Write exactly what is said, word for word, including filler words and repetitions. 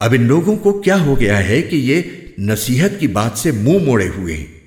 अब इन लोगों को क्या हो गया है कि ये नसीहत की बात से मुंह मोड़े हुए हैं।